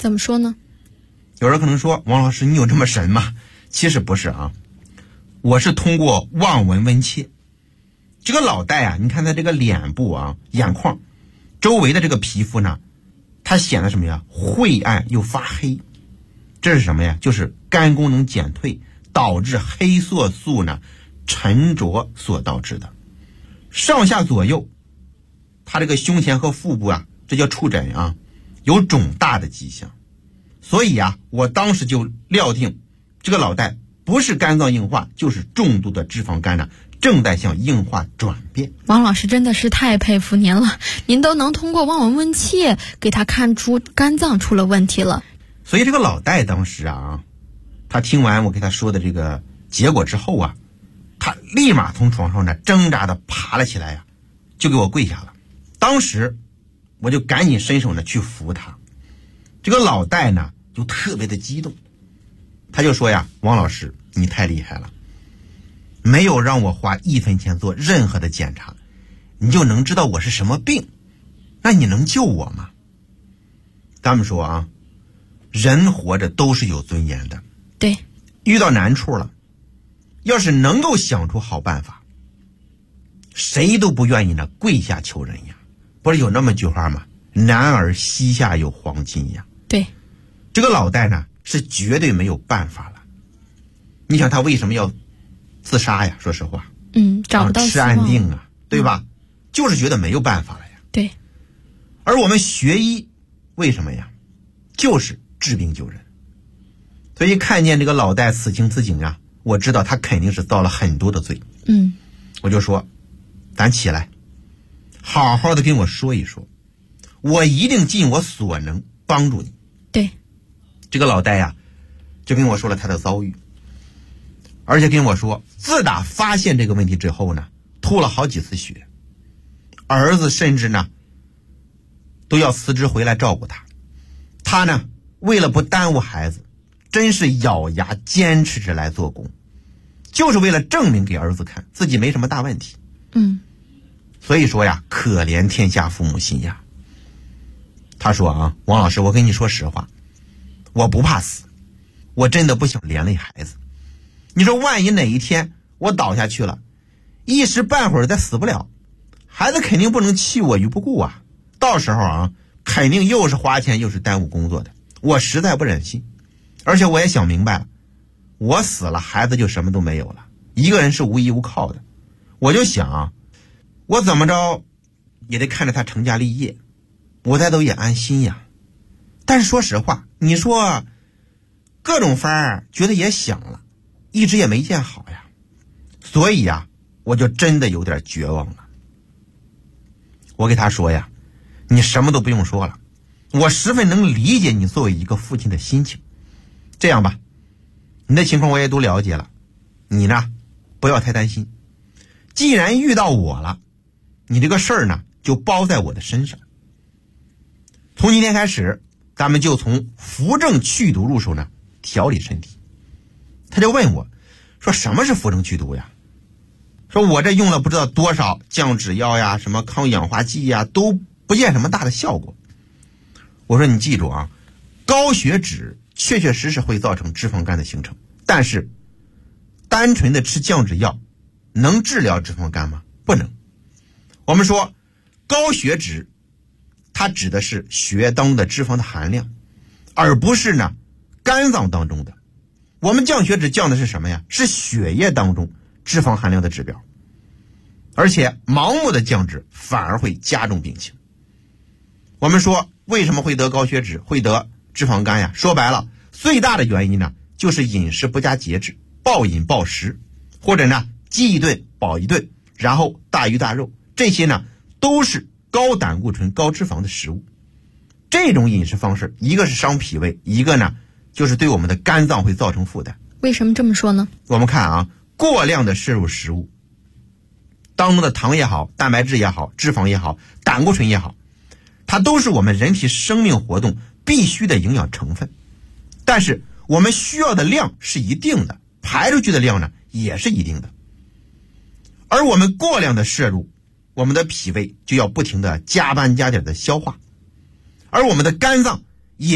怎么说呢？ 有人可能说，王老师你有这么神吗？其实不是啊，我是通过望闻问切。这个老戴啊，你看他这个脸部啊，眼眶周围的这个皮肤呢，它显得什么呀？晦暗又发黑。这是什么呀？就是肝功能减退导致黑色素呢沉着所导致的。上下左右，他这个胸前和腹部啊，这叫触诊啊，有肿大的迹象。所以啊，我当时就料定这个老戴不是肝脏硬化，就是重度的脂肪肝呢，正在向硬化转变。 王老师真的是太佩服您了，您都能通过望闻问切给他看出肝脏出了问题了。 所以这个老戴当时啊，他听完我给他说的这个结果之后啊，他立马从床上呢挣扎的爬了起来呀，就给我跪下了。当时我就赶紧伸手呢去扶他。这个老戴呢就特别的激动，他就说呀，王老师你太厉害了，没有让我花1分钱做任何的检查，你就能知道我是什么病，那你能救我吗？咱们说啊，人活着都是有尊严的， 对， 遇到难处了，要是能够想出好办法，谁都不愿意呢跪下求人呀。不是有那么句话吗？男儿膝下有黄金呀。 对， 这个老戴呢是绝对没有办法了。你想他为什么要自杀呀？说实话， 找不到吃安定啊，对吧？就是觉得没有办法了呀。 对， 而我们学医为什么呀？就是治病救人。所以看见这个老戴此情此景呀，我知道他肯定是遭了很多的罪。我就说，咱起来，好好的跟我说一说，我一定尽我所能帮助你。 对， 这个老戴呀，就跟我说了他的遭遇，而且跟我说，自打发现这个问题之后呢，吐了好几次血，儿子甚至呢都要辞职回来照顾他。他呢为了不耽误孩子，真是咬牙坚持着来做工，就是为了证明给儿子看自己没什么大问题。所以说呀，可怜天下父母心呀。他说啊，王老师，我跟你说实话，我不怕死，我真的不想连累孩子。你说万一哪一天我倒下去了，一时半会儿再死不了，孩子肯定不能弃我于不顾啊。到时候啊，肯定又是花钱又是耽误工作的，我实在不忍心。而且我也想明白了，我死了，孩子就什么都没有了，一个人是无依无靠的。我就想啊，我怎么着也得看着他成家立业，我再都也安心呀。但是说实话，你说各种法儿觉得也想了，一直也没见好呀。所以呀，我就真的有点绝望了。我给他说呀，你什么都不用说了，我十分能理解你作为一个父亲的心情。这样吧，你的情况我也都了解了，你呢不要太担心。既然遇到我了，你这个事儿呢就包在我的身上。从今天开始，咱们就从扶正祛毒入手呢，调理身体。他就问我说，什么是扶正祛毒呀？说我这用了不知道多少降脂药呀，什么抗氧化剂呀，都不见什么大的效果。我说你记住啊，高血脂确确实实会造成脂肪肝的形成，但是单纯的吃降脂药能治疗脂肪肝吗？不能。我们说高血脂它指的是血液当中的脂肪的含量，而不是呢肝脏当中的。我们降血脂降的是什么呀？是血液当中脂肪含量的指标。而且盲目的降脂反而会加重病情。我们说为什么会得高血脂，会得脂肪肝呀？说白了，最大的原因呢就是饮食不佳节制，暴饮暴食，或者呢饥一顿饱一顿，然后大鱼大肉，这些呢都是高胆固醇高脂肪的食物。这种饮食方式，一个是伤脾胃，一个呢就是对我们的肝脏会造成负担。 为什么这么说呢？ 我们看啊，过量的摄入食物当中的糖也好，蛋白质也好，脂肪也好，胆固醇也好，它都是我们人体生命活动必须的营养成分。但是我们需要的量是一定的，排出去的量呢也是一定的。而我们过量的摄入，我们的脾胃就要不停的加班加点的消化，而我们的肝脏也要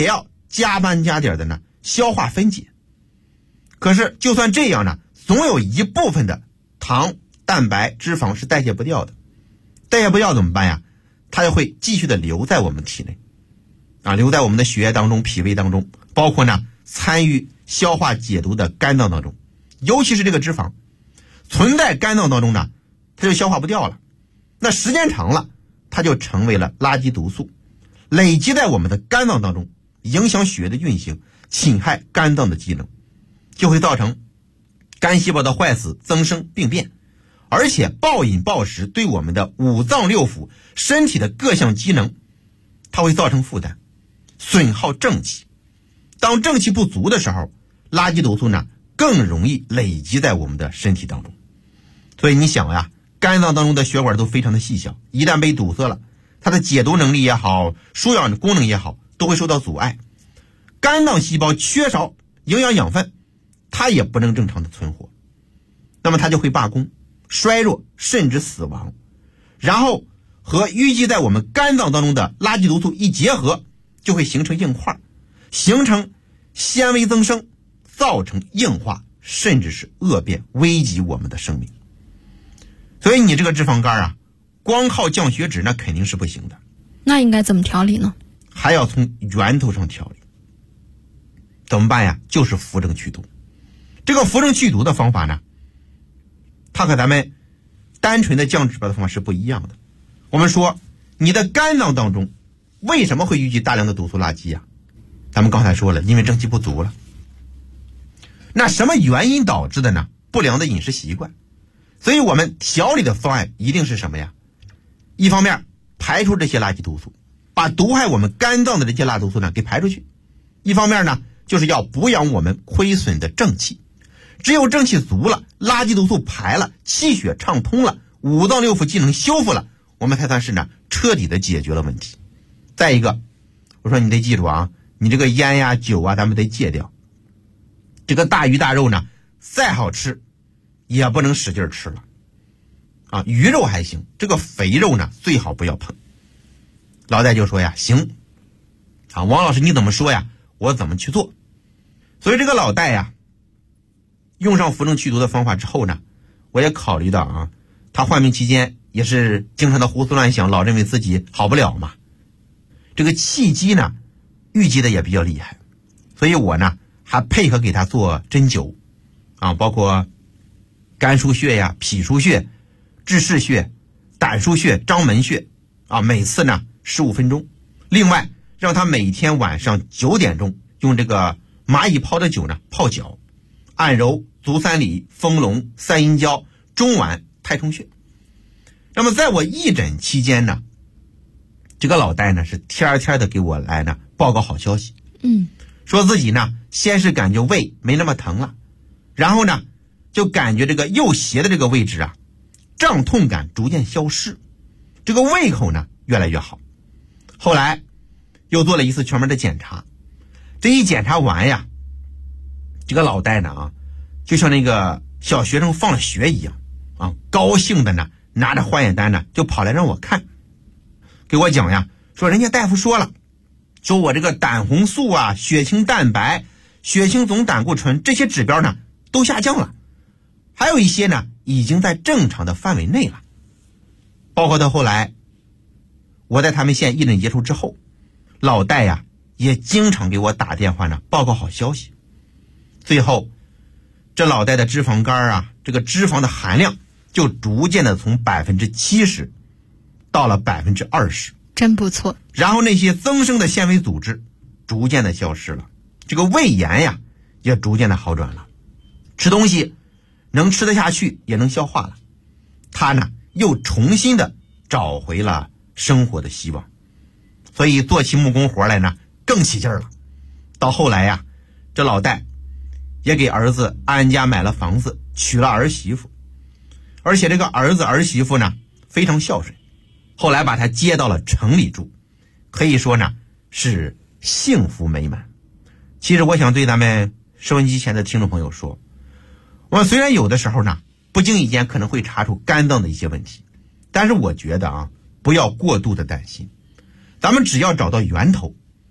加班加点的呢消化分解。可是就算这样呢，总有一部分的糖、蛋白、脂肪是代谢不掉的。代谢不掉怎么办呀？它就会继续的留在我们体内留在我们的血液当中、脾胃当中，包括呢参与消化解毒的肝脏当中。尤其是这个脂肪存在肝脏当中呢，它就消化不掉了。那时间长了，它就成为了垃圾毒素，累积在我们的肝脏当中，影响血液的运行，侵害肝脏的机能，就会造成肝细胞的坏死、增生、病变。而且暴饮暴食对我们的五脏六腑、身体的各项机能，它会造成负担，损耗正气。当正气不足的时候，垃圾毒素呢更容易累积在我们的身体当中。所以你想呀，肝脏当中的血管都非常的细小，一旦被堵塞了，它的解毒能力也好，输氧的功能也好，都会受到阻碍。肝脏细胞缺少营养养分，它也不能正常的存活，那么它就会罢工、衰弱，甚至死亡。然后和淤积在我们肝脏当中的垃圾毒素一结合，就会形成硬块，形成纤维增生，造成硬化，甚至是恶变，危及我们的生命。所以你这个脂肪肝光靠降血脂那肯定是不行的。 那应该怎么调理呢？ 还要从源头上调理。怎么办呀？就是扶正祛毒。这个扶正祛毒的方法呢，它和咱们单纯的降脂肪的方法是不一样的。我们说你的肝脏当中为什么会淤积大量的毒素垃圾咱们刚才说了，因为正气不足了。那什么原因导致的呢？不良的饮食习惯。所以我们调理的方案一定是什么呀？一方面排除这些垃圾毒素，把毒害我们肝脏的这些垃圾毒素呢给排出去。一方面呢，就是要补养我们亏损的正气。只有正气足了，垃圾毒素排了，气血畅通了，五脏六腑机能修复了，我们才算是呢彻底的解决了问题。再一个，我说你得记住你这个烟呀、酒咱们得戒掉。这个大鱼大肉呢，再好吃也不能使劲吃了鱼肉还行，这个肥肉呢最好不要碰。老戴就说呀，行王老师你怎么说呀，我怎么去做。所以这个老戴呀，用上扶正祛毒的方法之后呢，我也考虑到他患病期间也是经常的胡思乱想，老认为自己好不了嘛。这个气机呢郁积的也比较厉害，所以我呢还配合给他做针灸包括肝腧穴呀、脾腧穴、至视穴、胆腧穴、章门穴每次呢15分钟。另外让他每天晚上9点钟用这个蚂蚁泡的酒呢泡脚，按揉足三里、丰隆、三阴交、中脘、太冲穴。那么在我义诊期间呢，这个老戴呢是天天的给我来呢报告好消息。说自己呢先是感觉胃没那么疼了，然后呢就感觉这个右胁的这个位置胀痛感逐渐消失，这个胃口呢越来越好。后来又做了一次全面的检查，这一检查完呀，这个老戴呢就像那个小学生放了学一样高兴的呢拿着化验单呢就跑来让我看，给我讲呀，说人家大夫说了，说我这个胆红素血清蛋白、血清总胆固醇这些指标呢都下降了，还有一些呢已经在正常的范围内了。包括到后来我在他们县义诊结束之后，老戴呀也经常给我打电话呢报告好消息。最后这老戴的脂肪肝这个脂肪的含量就逐渐的从 70% 到了 20%， 真不错。 然后那些增生的纤维组织逐渐的消失了，这个胃炎呀也逐渐的好转了，吃东西能吃得下去，也能消化了，他呢又重新的找回了生活的希望，所以做起木工活来呢更起劲了。到后来呀，这老戴也给儿子安家买了房子，娶了儿媳妇，而且这个儿子儿媳妇呢非常孝顺，后来把他接到了城里住，可以说呢是幸福美满。其实我想对咱们收音机前的听众朋友说，我们虽然有的时候呢不经意间可能会查出肝脏的一些问题，但是我觉得不要过度的担心，咱们只要找到源头，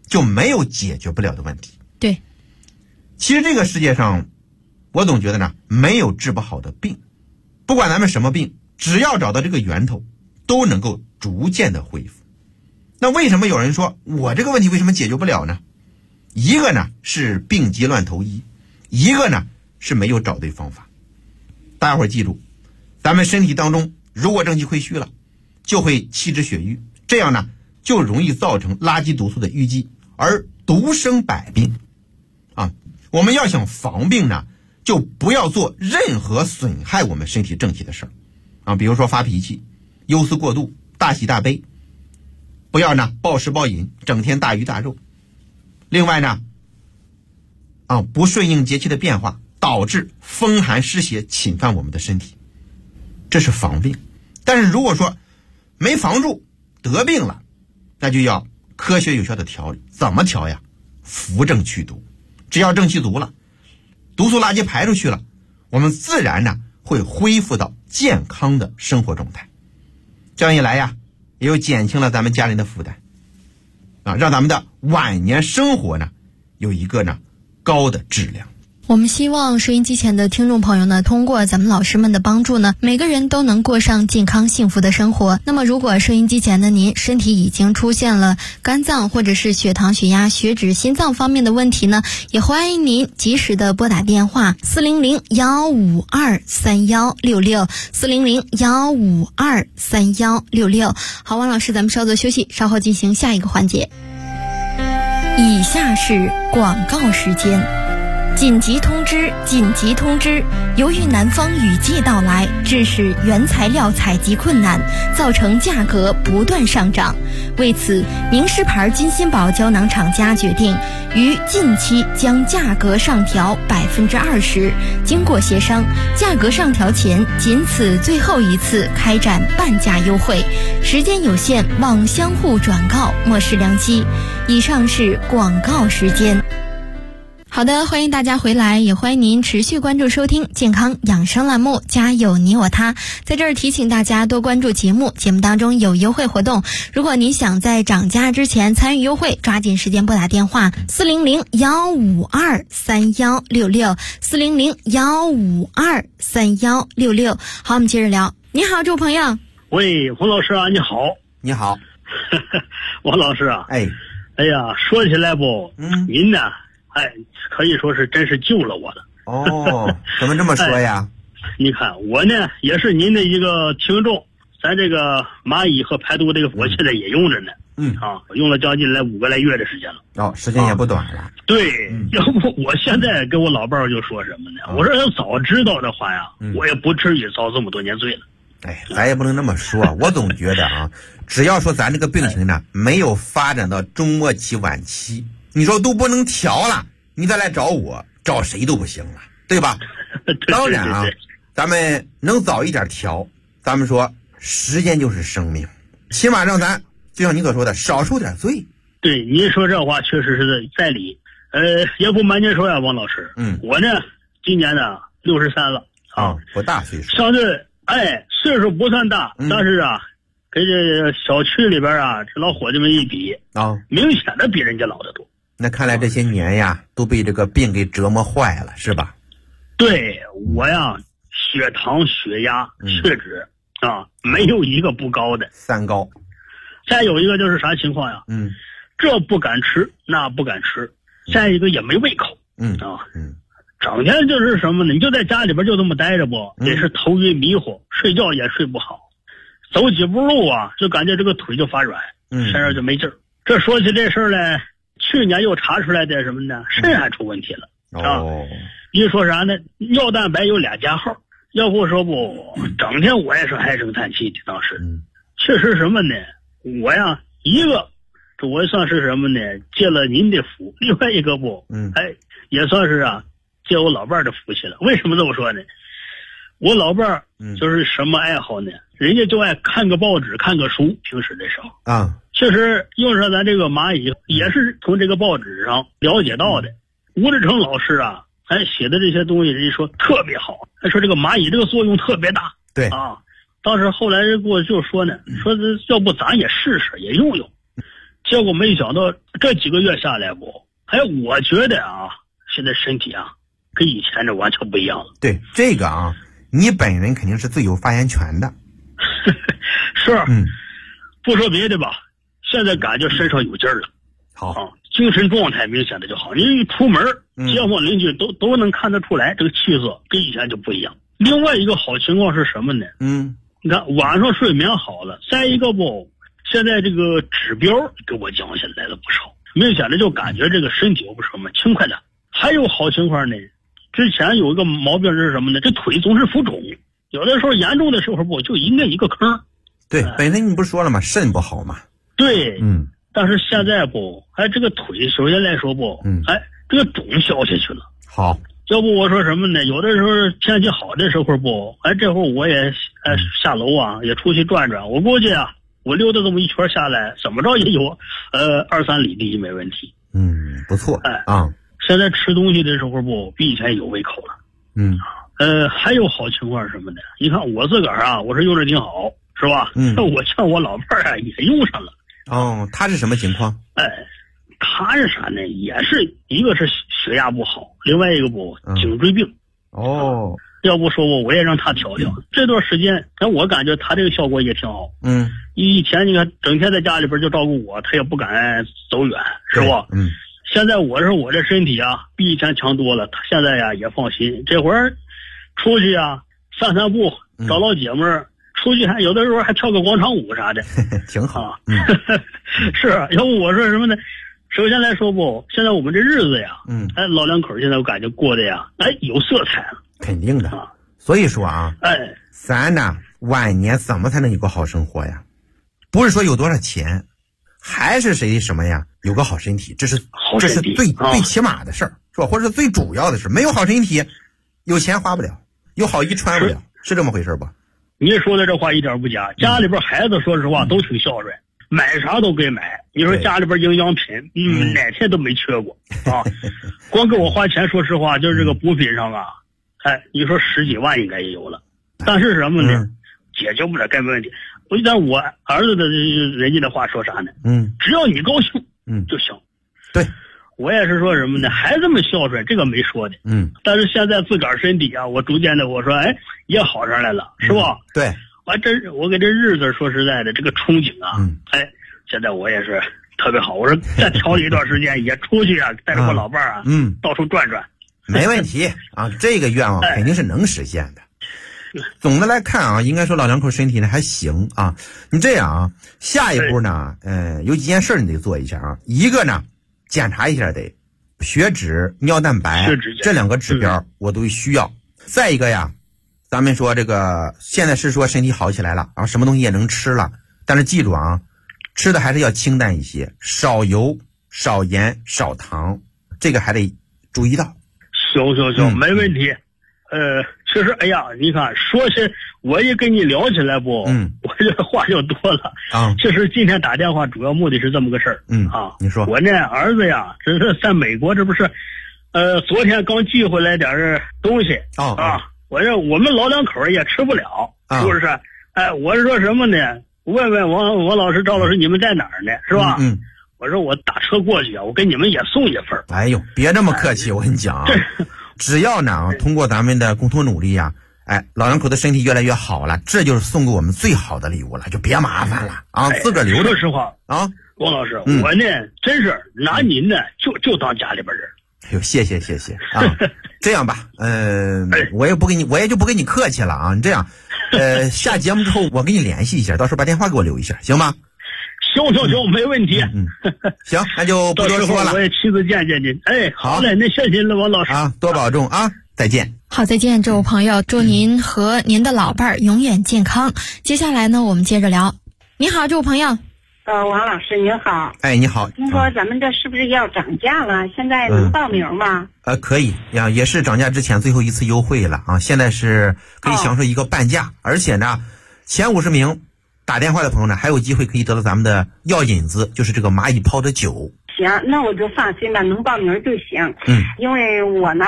就没有解决不了的问题。 对， 其实这个世界上，我总觉得呢，没有治不好的病，不管咱们什么病，只要找到这个源头，都能够逐渐的恢复。那为什么有人说我这个问题为什么解决不了呢？一个呢是病急乱投医，一个呢是没有找对方法。大家伙儿记住，咱们身体当中如果正气亏虚了，就会气滞血瘀，这样呢就容易造成垃圾毒素的淤积，而毒生百病啊。我们要想防病呢，就不要做任何损害我们身体正气的事儿啊，比如说发脾气、忧思过度、大喜大悲，不要呢暴食暴饮，整天大鱼大肉。另外呢不顺应节气的变化，导致风寒湿邪侵犯我们的身体，这是防病。但是如果说没防住，得病了，那就要科学有效的调理。怎么调呀？扶正祛毒。只要正气足了，毒素垃圾排出去了，我们自然呢会恢复到健康的生活状态。这样一来呀，也就减轻了咱们家人的负担啊，让咱们的晚年生活呢有一个呢高的质量。 我们希望收音机前的听众朋友呢，通过咱们老师们的帮助呢，每个人都能过上健康幸福的生活。那么如果收音机前的您身体已经出现了肝脏或者是血糖、血压、血脂、心脏方面的问题呢，也欢迎您及时的拨打电话400-152-3166，400-152-3166。好，王老师，咱们稍作休息，稍后进行下一个环节。以下是广告时间。紧急通知！紧急通知！由于南方雨季到来，致使原材料采集困难，造成价格不断上涨。为此，名仕牌金鑫宝胶囊厂家决定于近期将价格上调20%。经过协商，价格上调前仅此最后一次开展半价优惠，时间有限，望相互转告，莫失良机。以上是广告时间。好的，欢迎大家回来，也欢迎您持续关注收听健康养生栏目，家有你我他。在这儿提醒大家多关注节目，节目当中有优惠活动，如果您想在涨价之前参与优惠，抓紧时间拨打电话400-152-3166，400-152-3166。好，我们接着聊。你好，这位朋友。 喂，洪老师啊，你好。 你好。 王老师啊， 哎呀，说起来不，您呢，可以说是真是救了我了。 哦，怎么这么说呀？ 你看我呢也是您的一个听众，咱这个蚂蚁和排毒这个我现在也用着呢。用了将近5个来月的时间了。 哦，时间也不短了。 对，要不我现在跟我老伴儿就说什么呢？我说要早知道的话呀，我也不至于遭这么多年罪了。 咱也不能这么说，我总觉得啊，只要说咱这个病情呢没有发展到中末期晚期，你说都不能调了，你再来找我，找谁都不行了，对吧？当然啊，咱们能早一点调，咱们说时间就是生命，起码让咱就像你所说的少受点罪。 对，您说这话确实是在理。也不瞒您说呀，王老师，我呢今年呢63了啊， 不大岁数， 相对岁数不算大，但是啊，跟这小区里边啊，这老伙计们一比明显的比人家老得多。 那看来这些年呀，都被这个病给折磨坏了，是吧？ 对，我呀，血糖、血压、血脂没有一个不高的 ，3高。 再有一个就是啥情况呀？这不敢吃，那不敢吃，再一个也没胃口。整天就是什么呢？你就在家里边就这么待着不，也是头晕迷糊，睡觉也睡不好，走几步路啊，就感觉这个腿就发软，身上就没劲儿。这说起这事儿来，去年又查出来的什么呢？肾还出问题了一说啥呢？尿蛋白有2加号，要不说不，整天我也是唉声叹气的。当时确实什么呢？我呀，一个这我算是什么呢？借了您的福，另外一个不，也算是借我老伴儿的福气了。为什么这么说呢？我老伴儿就是什么爱好呢？人家就爱看个报纸，看个书。平时的时候确实用上咱这个蚂蚁，也是从这个报纸上了解到的。吴志成老师写的这些东西，人家说特别好，还说这个蚂蚁这个作用特别大。 对当时后来人给我就说呢，说要不咱也试试，也用用。 结果没想到这几个月下来不，我觉得啊，现在身体啊跟以前这完全不一样了。 对这个啊，你本人肯定是最有发言权的。 是，不说别的吧，现在感觉身上有劲儿了。 好啊，精神状态明显的就好。你一出门，街坊邻居都能看得出来，这个气色跟以前就不一样。另外一个好情况是什么呢？你看晚上睡眠好了，再一个不，现在这个指标给我降下来了不少，明显的就感觉这个身体有不什么轻快的。还有好情况呢，之前有一个毛病是什么呢？这腿总是浮肿，有的时候严重的时候不就应该一个坑。 对，本身你不是说了吗？肾不好嘛。 对，但是现在不，这个腿首先来说不，这个肿消下去了。 好， 要不我说什么呢？有的时候天气好的时候不，这会儿我也下楼啊，也出去转转。我估计啊，我溜达这么一圈下来，怎么着也有2-3里地没问题。 不错。 现在吃东西的时候不比以前有胃口了。还有好情况是什么呢？你看我自个儿啊，我是用着挺好，是吧？我像我老伴儿啊也用上了。 他是什么情况？ 他是啥呢？也是一个是血压不好，另外一个不颈椎病。要不说我也让他调调。这段时间，我感觉他这个效果也挺好。以前你看整天在家里边就照顾我，他也不敢走远，是吧？现在我这身体啊比以前强多了，他现在呀也放心。这会儿出去啊散散步，找老姐们儿。出去还有的时候还跳个广场舞啥的， 挺好。 是，要不我说什么呢？首先来说不，现在我们这日子呀，老两口现在我感觉过得呀，有色彩了。 肯定的。所以说啊，咱呢晚年怎么才能有个好生活呀？不是说有多少钱，还是谁什么呀？有个好身体，这是最起码的事儿，是吧？或者是最主要的事。没有好身体，有钱花不了，有好衣穿不了，是这么回事吧？ 你说的这话一点不假，家里边孩子说实话都挺孝顺，买啥都给买。你说家里边营养品，哪天都没缺过啊。光给我花钱，说实话，就是这个补品上啊，你说10几万应该也有了。但是什么呢？解决不了根本问题。但我儿子的人家的话说啥呢？只要你高兴，就行。 对。 我也是说什么呢？孩子们孝顺，这个没说的。但是现在自个儿身体啊，我逐渐的我说，也好上来了，是吧？ 对。 我给这日子说实在的，这个憧憬啊，现在我也是特别好。我说再调理一段时间，也出去啊，带着我老伴儿啊，到处转转。 没问题啊，这个愿望肯定是能实现的。总的来看啊，应该说老两口身体呢还行啊。你这样啊，下一步呢，有几件事你得做一下啊。一个呢，检查一下得血脂、尿蛋白这2个指标我都需要。再一个呀，咱们说这个现在是说身体好起来了，然后什么东西也能吃了，但是记住啊，吃的还是要清淡一些，少油、少盐、少糖，这个还得注意到。 行，没问题。其实你看说是我一跟你聊起来不，我这话就多了啊。其实今天打电话主要目的是这么个事儿。 你说我那儿子呀，这是在美国，这不是昨天刚寄回来点东西我们老两口也吃不了，是不是？我是说什么呢？问问王老师、赵老师，你们在哪儿呢？是吧？我说我打车过去啊，我给你们也送一份。 哎呦，别这么客气，我跟你讲啊。只要呢通过咱们的共同努力呀，老两口的身体越来越好了，这就是送给我们最好的礼物了，就别麻烦了啊，自个儿留着。 说实话啊，王老师，我呢真是拿您呢就当家里边人。 哎呦，谢谢啊。这样吧，我也就不跟你客气了啊。你这样，下节目之后我跟你联系一下，到时候把电话给我留一下，行吗？ 行，没问题。 行，那就不多说了。 我也亲自见见您。好嘞，那谢谢了，王老师啊，多保重啊，再见。 好，再见，这位朋友，祝您和您的老伴儿永远健康。接下来呢，我们接着聊。你好，这位朋友。 王老师您好。 你好。 听说咱们这是不是要涨价了？现在能报名吗？ 可以呀，也是涨价之前最后一次优惠了啊！现在是可以享受一个半价，而且呢，前50名打电话的朋友呢，还有机会可以得到咱们的药引子，就是这个蚂蚁泡的酒。 行，那我就放心了，能报名就行。因为我呢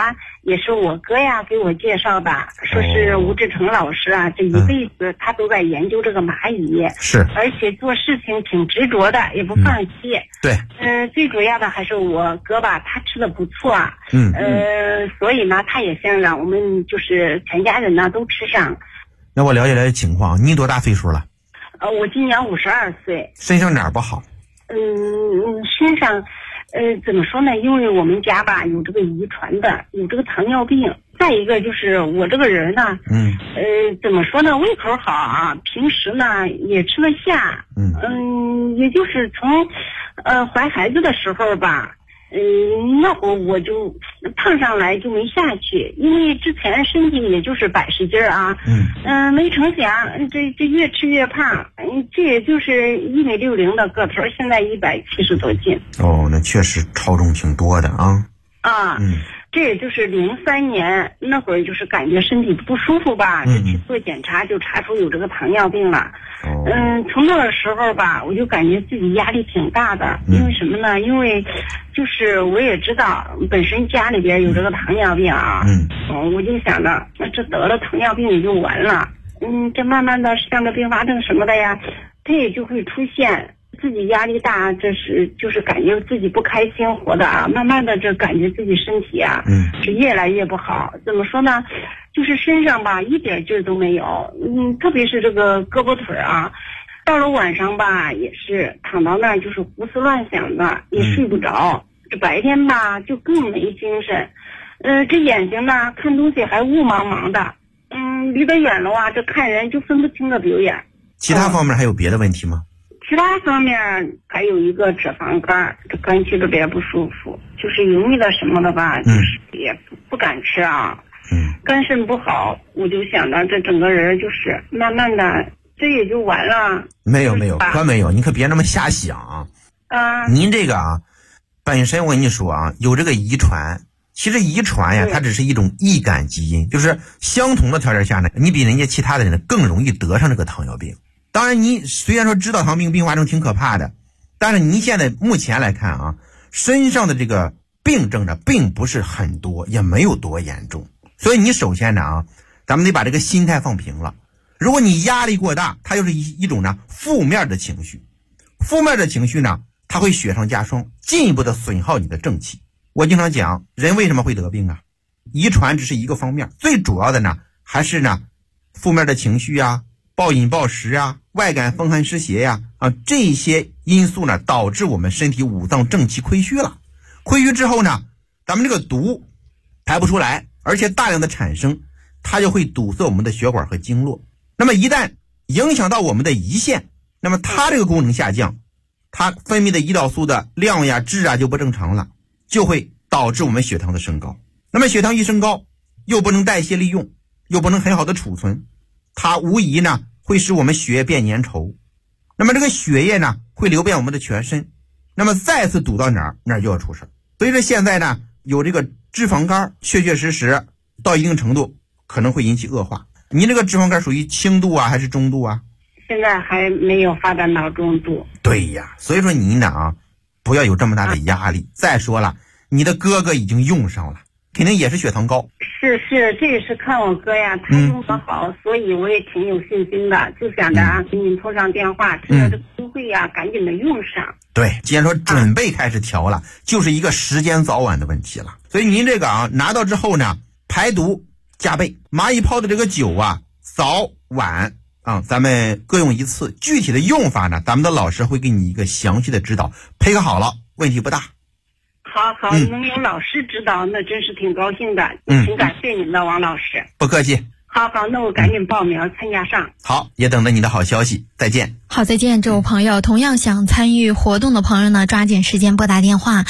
也是我哥呀给我介绍的，说是吴志成老师啊，这一辈子他都在研究这个蚂蚁， 是， 而且做事情挺执着的，也不放弃。 对， 最主要的还是我哥吧，他吃的不错，所以呢，他也想让我们就是全家人呢都吃上。 那我了解了解情况，你多大岁数了？ 我今年52岁。 身上哪儿不好？ 身上，怎么说呢？因为我们家吧有这个遗传的，有这个糖尿病。再一个就是我这个人呢，怎么说呢？胃口好啊，平时呢也吃得下。也就是从怀孩子的时候吧。那会儿我就胖上来就没下去，因为之前身体也就是80斤啊，没成想这越吃越胖，这也就是1.60米的个头，现在170多斤。 哦，那确实超重挺多的啊。 这也就是03年那会儿，就是感觉身体不舒服吧，就去做检查，就查出有这个糖尿病了。从那个时候吧，我就感觉自己压力挺大的，因为什么呢？因为就是我也知道本身家里边有这个糖尿病啊，我就想着这得了糖尿病也就完了，这慢慢的像个并发症什么的呀，它也就会出现。自己压力大，这是就是感觉自己不开心活的啊，慢慢的这感觉自己身体啊，是越来越不好。怎么说呢？就是身上吧一点劲儿都没有，特别是这个胳膊腿啊，到了晚上吧也是躺到那儿就是胡思乱想的，也睡不着。这白天吧就更没精神，这眼睛呢看东西还雾茫茫的，离得远了啊，这看人就分不清个表眼。 其他方面还有别的问题吗？ 其他方面还有一个脂肪肝，这肝区特别不舒服，就是油腻的什么的吧，就是也不敢吃啊。肝肾不好，我就想着这整个人就是慢慢的，这也就完了。 没有，可没有，你可别那么瞎想啊。您这个啊，本身我跟你说啊，有这个遗传，其实遗传呀，它只是一种易感基因，就是相同的条件下呢，你比人家其他的人更容易得上这个糖尿病。当然你虽然说知道糖尿病并发症挺可怕的，但是您现在目前来看啊，身上的这个病症呢并不是很多，也没有多严重。所以你首先呢啊，咱们得把这个心态放平了。如果你压力过大，它就是一种呢负面的情绪，负面的情绪呢它会雪上加霜，进一步的损耗你的正气。我经常讲，人为什么会得病啊？遗传只是一个方面，最主要的呢还是呢负面的情绪啊，暴饮暴食啊，外感风寒湿邪呀，这些因素呢导致我们身体五脏正气亏虚了。亏虚之后呢，咱们这个毒排不出来，而且大量的产生，它就会堵塞我们的血管和经络。那么一旦影响到我们的胰腺，那么它这个功能下降，它分泌的胰岛素的量呀质啊就不正常了，就会导致我们血糖的升高。那么血糖一升高，又不能代谢利用，又不能很好的储存，它无疑呢会使我们血液变粘稠，那么这个血液呢会流遍我们的全身，那么再次堵到哪儿就要出事。所以说现在呢有这个脂肪肝，确实到一定程度可能会引起恶化。您这个脂肪肝属于轻度啊还是中度啊？ 现在还没有发展到中度。对呀，所以说您呢啊不要有这么大的压力。再说了，你的哥哥已经用上了，肯定也是血糖高。 是，这也是看我哥呀，他用得好，所以我也挺有信心的，就想着给您通上电话，趁着这个机会呀，赶紧的用上。 对，既然说准备开始调了，就是一个时间早晚的问题了。所以您这个啊拿到之后呢，排毒加倍，蚂蚁泡的这个酒啊，早晚咱们各用一次，具体的用法呢，咱们的老师会给你一个详细的指导，配合好了，问题不大。 好，能有老师指导，那真是挺高兴的，挺感谢您的，王老师。 不客气。 好，那我赶紧报名参加上。 好，也等着你的好消息，再见。 好，再见，这位朋友。同样想参与活动的朋友呢，抓紧时间拨打电话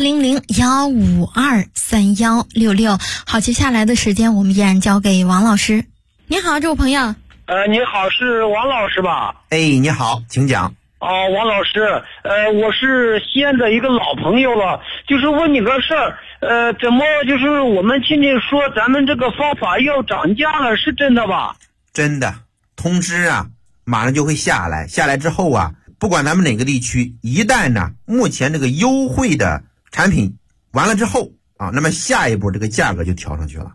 400-152-3166。好，接下来的时间我们依然交给王老师。你好，这位朋友。 你好，是王老师吧？ 哎，你好，请讲。 王老师，我是西安的一个老朋友了，就是问你个事儿，怎么就是我们亲戚说咱们这个方法要涨价了，是真的吧？ 真的，通知啊马上就会下来之后啊，不管咱们哪个地区，一旦呢目前这个优惠的产品完了之后啊，那么下一步这个价格就调上去了。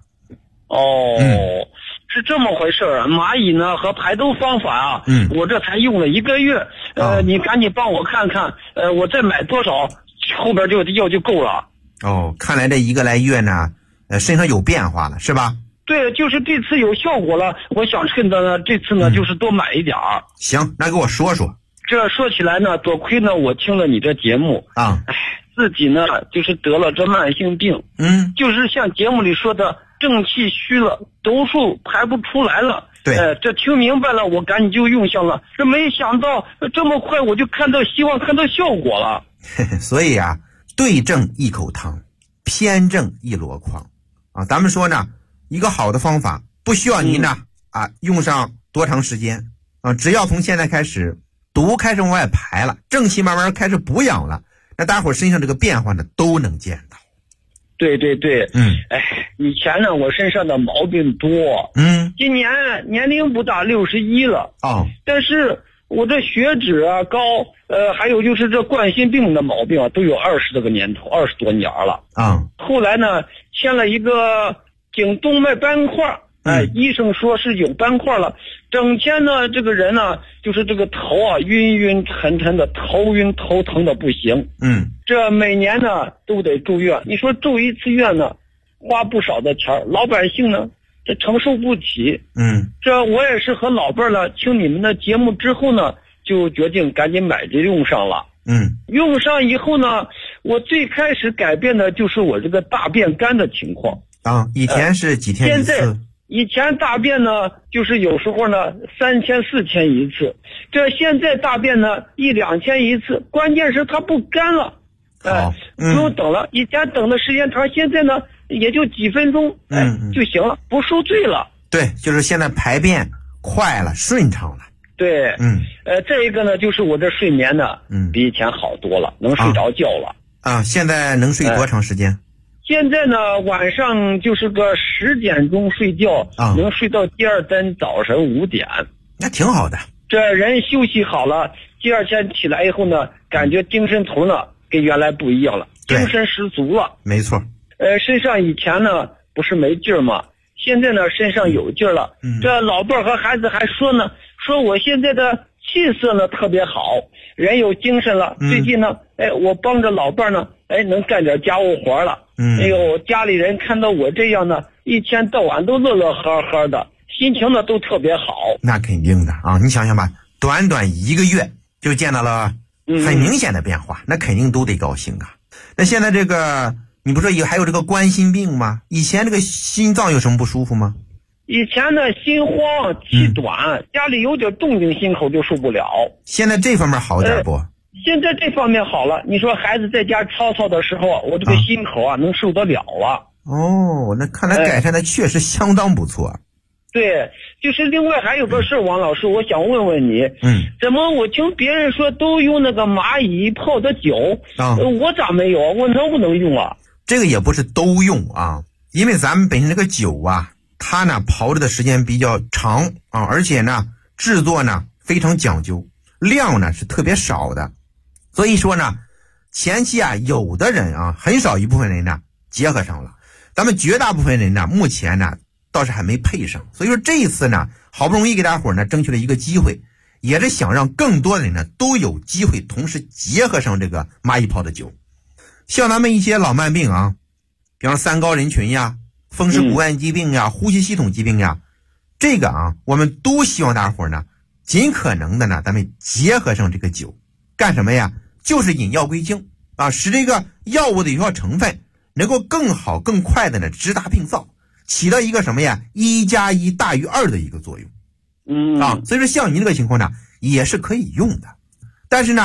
是这么回事儿。蚂蚁呢和排毒方法啊，我这才用了1个月，你赶紧帮我看看，我再买多少，后边药就够了。 看来这1个来月呢，身上有变化了，是吧？ 对，就是这次有效果了，我想趁着呢这次呢就是多买一点儿。 行，那给我说说。 这说起来呢，多亏呢我听了你这节目啊，自己呢就是得了这慢性病，就是像节目里说的正气虚了，毒素排不出来了。 对， 这听明白了，我赶紧就用上了。这没想到这么快我就希望看到效果了。 所以啊，对症一口汤，偏症一箩筐啊。咱们说呢，一个好的方法不需要您呢用上多长时间啊，只要从现在开始，毒开始往外排了，正气慢慢开始补养了，那大伙身上这个变化呢都能见到。 对，以前呢我身上的毛病多，今年年龄不大，61了但是我这血脂啊高，还有就是这冠心病的毛病啊都有20多个年头，20多年了后来呢签了一个颈动脉斑块，医生说是有斑块了，整天呢这个人呢就是这个头啊晕晕沉沉的，头晕头疼的不行。这每年呢都得住院，你说住一次院呢花不少的钱，老百姓呢这承受不起。这我也是和老辈儿呢听你们的节目之后呢，就决定赶紧买这用上了。用上以后呢，我最开始改变的就是我这个大便干的情况以前是几天一次？ 以前大便呢就是有时候呢3天4天一次，这现在大便呢1、2天一次，关键是它不干了。不用等了，以前等的时间长，现在呢也就几分钟就行了，不受罪了。 对，就是现在排便快了，顺畅了。 对，这一个呢就是我这睡眠呢比以前好多了，能睡着觉了。 现在能睡多长时间？ 现在呢晚上就是个10点钟睡觉，能睡到第二天早晨5点， 那挺好的。 这人休息好了，第二天起来以后呢，感觉精神头呢跟原来不一样了，精神十足了。 没错。 身上以前呢不是没劲儿吗？现在呢身上有劲儿了。这老伴儿和孩子还说呢，说我现在的气色呢特别好，人有精神了。最近呢我帮着老伴儿呢能干点家务活了。家里人看到我这样呢，一天到晚都乐乐呵呵的，心情呢都特别好。 那肯定的啊，你想想吧，短短1个月就见到了很明显的变化，那肯定都得高兴啊。那现在这个你不说还有这个冠心病吗？以前这个心脏有什么不舒服吗？ 以前呢心慌气短，家里有点动静心口就受不了。 现在这方面好点不？ 现在这方面好了，你说孩子在家吵吵的时候，我这个心口能受得了了。 那看来改善的确实相当不错。 对，就是另外还有个事，王老师，我想问问你，怎么我听别人说都用那个蚂蚁泡的酒，我咋没有？我能不能用啊？ 这个也不是都用啊，因为咱们本身这个酒啊，它呢泡着的时间比较长而且呢制作呢非常讲究，量呢是特别少的。所以说呢，前期有的人很少一部分人呢结合上了，咱们绝大部分人呢目前呢倒是还没配上。所以说这一次呢，好不容易给大伙呢争取了一个机会，也是想让更多的人呢都有机会同时结合上这个蚂蚁泡的酒。像咱们一些老慢病比方三高人群呀、风湿骨干疾病呀、呼吸系统疾病呀，这个我们都希望大伙呢尽可能的呢咱们结合上这个酒。干什么呀？就是引药归经使这个药物的有效成分能够更好更快的呢直达病灶，起到一个什么呀1+1大于2的一个作用。所以说像您这个情况呢也是可以用的，但是呢